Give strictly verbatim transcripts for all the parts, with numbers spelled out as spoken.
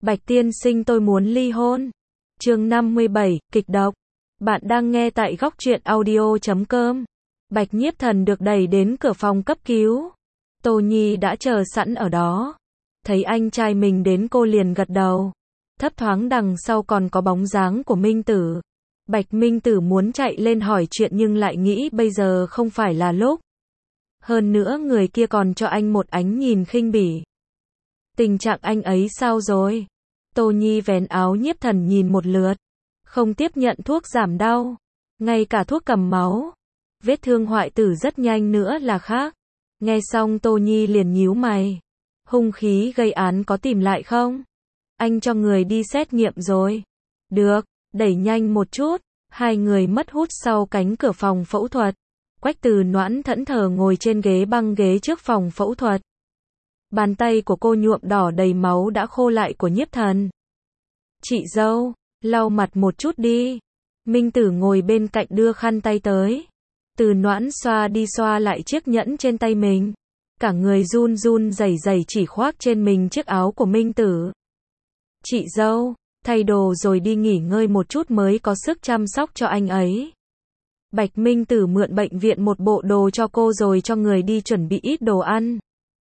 Bạch tiên sinh tôi muốn ly hôn. Chương năm mươi bảy, kịch độc. Bạn đang nghe tại góc truyện audio chấm com. Bạch Nhiếp Thần được đẩy đến cửa phòng cấp cứu. Tô Nhi đã chờ sẵn ở đó. Thấy anh trai mình đến cô liền gật đầu. Thấp thoáng đằng sau còn có bóng dáng của Minh Tử. Bạch Minh Tử muốn chạy lên hỏi chuyện nhưng lại nghĩ bây giờ không phải là lúc. Hơn nữa người kia còn cho anh một ánh nhìn khinh bỉ. Tình trạng anh ấy sao rồi? Tô Nhi vén áo Nhiếp Thần nhìn một lượt. Không tiếp nhận thuốc giảm đau. Ngay cả thuốc cầm máu. Vết thương hoại tử rất nhanh nữa là khác. Nghe xong Tô Nhi liền nhíu mày. Hung khí gây án có tìm lại không? Anh cho người đi xét nghiệm rồi. Được, đẩy nhanh một chút. Hai người mất hút sau cánh cửa phòng phẫu thuật. Quách Từ Noãn thẫn thờ ngồi trên ghế băng ghế trước phòng phẫu thuật. Bàn tay của cô nhuộm đỏ đầy máu đã khô lại của Nhiếp Thần. Chị dâu, lau mặt một chút đi. Minh Tử ngồi bên cạnh đưa khăn tay tới. Từ Noãn xoa đi xoa lại chiếc nhẫn trên tay mình. Cả người run run rẩy rẩy chỉ khoác trên mình chiếc áo của Minh Tử. Chị dâu, thay đồ rồi đi nghỉ ngơi một chút mới có sức chăm sóc cho anh ấy. Bạch Minh Tử mượn bệnh viện một bộ đồ cho cô rồi cho người đi chuẩn bị ít đồ ăn.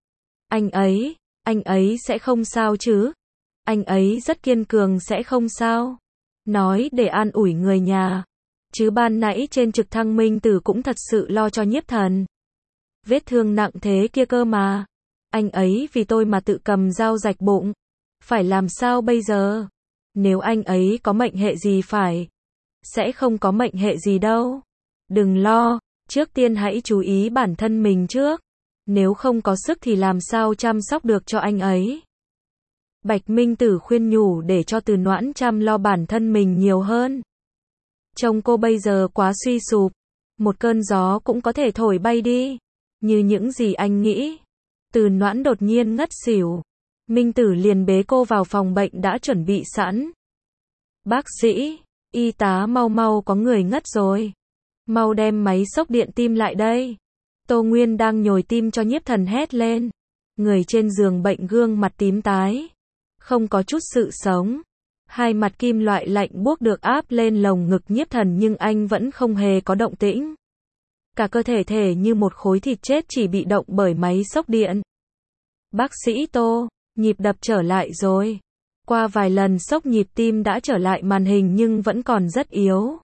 Anh ấy, anh ấy sẽ không sao chứ? Anh ấy rất kiên cường sẽ không sao? Nói để an ủi người nhà. Chứ ban nãy trên trực thăng Minh Tử cũng thật sự lo cho Nhiếp Thần. Vết thương nặng thế kia cơ mà. Anh ấy vì tôi mà tự cầm dao rạch bụng. Phải làm sao bây giờ? Nếu anh ấy có mệnh hệ gì phải? Sẽ không có mệnh hệ gì đâu. Đừng lo, trước tiên hãy chú ý bản thân mình trước. Nếu không có sức thì làm sao chăm sóc được cho anh ấy. Bạch Minh Tử khuyên nhủ để cho Từ Noãn chăm lo bản thân mình nhiều hơn. Trông cô bây giờ quá suy sụp. Một cơn gió cũng có thể thổi bay đi. Như những gì anh nghĩ. Từ Noãn đột nhiên ngất xỉu. Minh Tử liền bế cô vào phòng bệnh đã chuẩn bị sẵn. Bác sĩ, y tá mau mau có người ngất rồi. Mau đem máy xốc điện tim lại đây. Tô Nguyên đang nhồi tim cho Nhiếp Thần hét lên. Người trên giường bệnh gương mặt tím tái. Không có chút sự sống. Hai mặt kim loại lạnh buốt được áp lên lồng ngực Nhiếp Thần nhưng anh vẫn không hề có động tĩnh. Cả cơ thể thể như một khối thịt chết chỉ bị động bởi máy xốc điện. Bác sĩ Tô, nhịp đập trở lại rồi. Qua vài lần xốc nhịp tim đã trở lại màn hình nhưng vẫn còn rất yếu.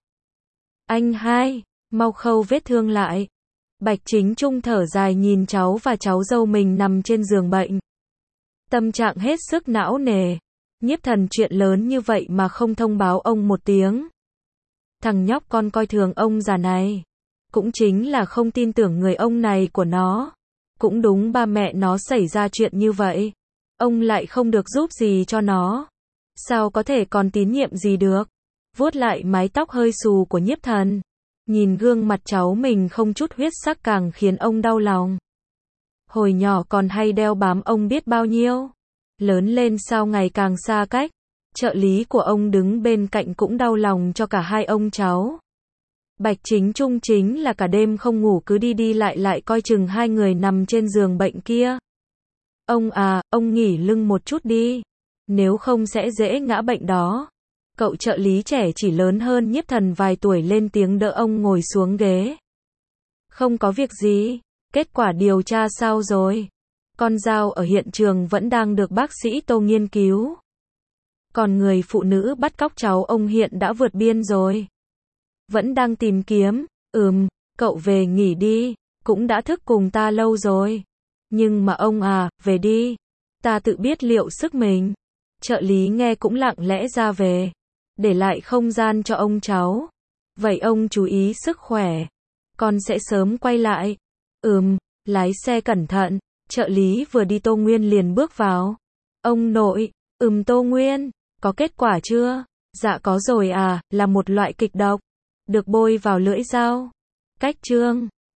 Anh hai, mau khâu vết thương lại. Bạch Chính Trung thở dài nhìn cháu và cháu dâu mình nằm trên giường bệnh. Tâm trạng hết sức não nề. Nhiếp Thần chuyện lớn như vậy mà không thông báo ông một tiếng. Thằng nhóc con coi thường ông già này. Cũng chính là không tin tưởng người ông này của nó. Cũng đúng ba mẹ nó xảy ra chuyện như vậy. Ông lại không được giúp gì cho nó. Sao có thể còn tín nhiệm gì được. Vuốt lại mái tóc hơi xù của Nhiếp Thần. Nhìn gương mặt cháu mình không chút huyết sắc càng khiến ông đau lòng. Hồi nhỏ còn hay đeo bám ông biết bao nhiêu. Lớn lên sao ngày càng xa cách. Trợ lý của ông đứng bên cạnh cũng đau lòng cho cả hai ông cháu. Bạch Chính Trung chính là cả đêm không ngủ cứ đi đi lại lại coi chừng hai người nằm trên giường bệnh kia. Ông à, ông nghỉ lưng một chút đi. Nếu không sẽ dễ ngã bệnh đó. Cậu trợ lý trẻ chỉ lớn hơn Nhiếp Thần vài tuổi lên tiếng đỡ ông ngồi xuống ghế. Không có việc gì. Kết quả điều tra sao rồi? Con dao ở hiện trường vẫn đang được bác sĩ Tô nghiên cứu. Còn người phụ nữ bắt cóc cháu ông hiện đã vượt biên rồi. Vẫn đang tìm kiếm. Ừm, cậu về nghỉ đi. Cũng đã thức cùng ta lâu rồi. Nhưng mà ông à, về đi. Ta tự biết liệu sức mình. Trợ lý nghe cũng lặng lẽ ra về. Để lại không gian cho ông cháu. Vậy ông chú ý sức khỏe. Con sẽ sớm quay lại. Ừm, lái xe cẩn thận. Trợ lý vừa đi Tô Nguyên liền bước vào. Ông nội, ừm Tô Nguyên, có kết quả chưa? Dạ có rồi à, là một loại kịch độc. Được bôi vào lưỡi dao. Cách chương